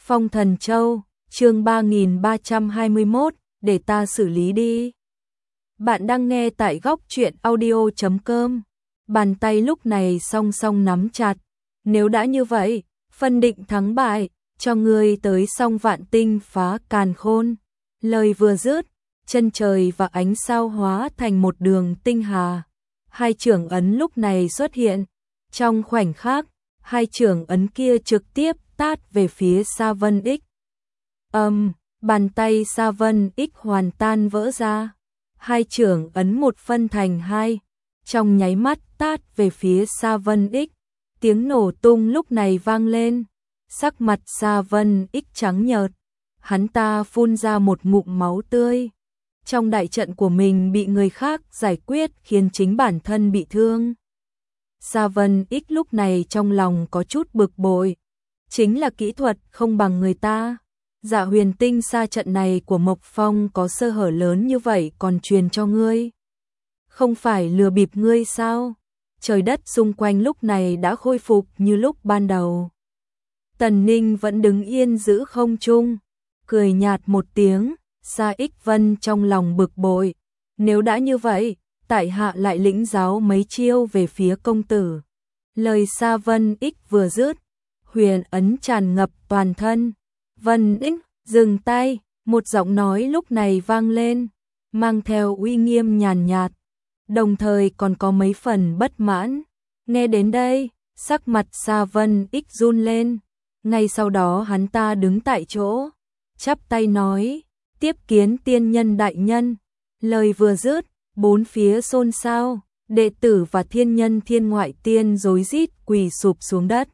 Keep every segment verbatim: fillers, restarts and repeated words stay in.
Phong Thần Châu, chương ba nghìn ba trăm hai mươi mốt, để ta xử lý đi. Bạn đang nghe tại góc truyện audio chấm com. Bàn tay lúc này song song nắm chặt. Nếu đã như vậy, phân định thắng bại, cho ngươi tới song vạn tinh phá càn khôn. Lời vừa dứt, chân trời và ánh sao hóa thành một đường tinh hà. Hai chưởng ấn lúc này xuất hiện. Trong khoảnh khắc, hai chưởng ấn kia trực tiếp tát về phía Sa Vân X. Âm, um, bàn tay Sa Vân X hoàn tan vỡ ra. Hai chưởng ấn một phân thành hai, trong nháy mắt tát về phía Sa Vân X. Tiếng nổ tung lúc này vang lên. Sắc mặt Sa Vân X trắng nhợt, hắn ta phun ra một ngụm máu tươi. Trong đại trận của mình bị người khác giải quyết khiến chính bản thân bị thương. Sa Vân X lúc này trong lòng có chút bực bội. Chính là kỹ thuật không bằng người ta. Dạ huyền tinh sa trận này của Mộc Phong có sơ hở lớn như vậy còn truyền cho ngươi. Không phải lừa bịp ngươi sao? Trời đất xung quanh lúc này đã khôi phục như lúc ban đầu. Tần Ninh vẫn đứng yên giữ không trung, cười nhạt một tiếng. Sa Ích Vân trong lòng bực bội. Nếu đã như vậy, tại hạ lại lĩnh giáo mấy chiêu về phía công tử. Lời Sa Vân Ích vừa dứt, huyền ấn tràn ngập toàn thân. Vân Ích, dừng tay, một giọng nói lúc này vang lên, mang theo uy nghiêm nhàn nhạt, đồng thời còn có mấy phần bất mãn. Nghe đến đây, sắc mặt Sa Vân Ích run lên, ngay sau đó hắn ta đứng tại chỗ, chắp tay nói, tiếp kiến tiên nhân đại nhân. Lời vừa dứt, bốn phía xôn xao, đệ tử và thiên nhân thiên ngoại tiên rối rít quỳ sụp xuống đất.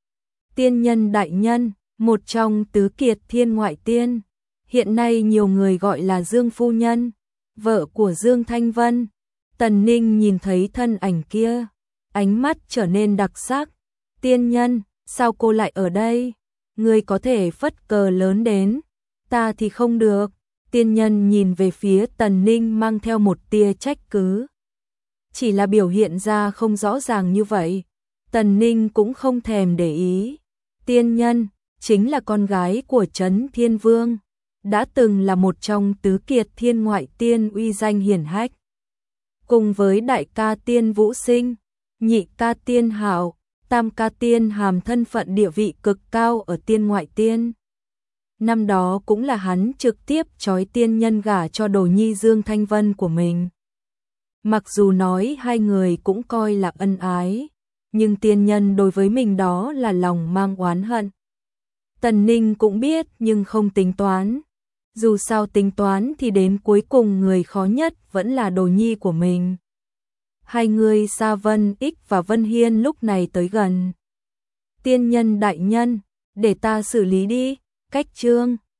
Tiên nhân đại nhân, một trong tứ kiệt thiên ngoại tiên, hiện nay nhiều người gọi là Dương Phu Nhân, vợ của Dương Thanh Vân. Tần Ninh nhìn thấy thân ảnh kia, ánh mắt trở nên đặc sắc. Tiên nhân, sao cô lại ở đây? Người có thể phất cờ lớn đến, ta thì không được. Tiên nhân nhìn về phía Tần Ninh mang theo một tia trách cứ. Chỉ là biểu hiện ra không rõ ràng như vậy, Tần Ninh cũng không thèm để ý. Tiên nhân chính là con gái của Trấn Thiên Vương, đã từng là một trong tứ kiệt thiên ngoại tiên uy danh hiển hách. Cùng với đại ca tiên Vũ Sinh, nhị ca tiên Hạo, tam ca tiên Hàm thân phận địa vị cực cao ở tiên ngoại tiên. Năm đó cũng là hắn trực tiếp trói tiên nhân gả cho đồ nhi Dương Thanh Vân của mình. Mặc dù nói hai người cũng coi là ân ái, nhưng tiên nhân đối với mình đó là lòng mang oán hận. Tần Ninh cũng biết nhưng không tính toán. Dù sao tính toán thì đến cuối cùng người khó nhất vẫn là đồ nhi của mình. Hai người Sa Vân Ích và Vân Hiên lúc này tới gần. Tiên nhân đại nhân, để ta xử lý đi. Cách chương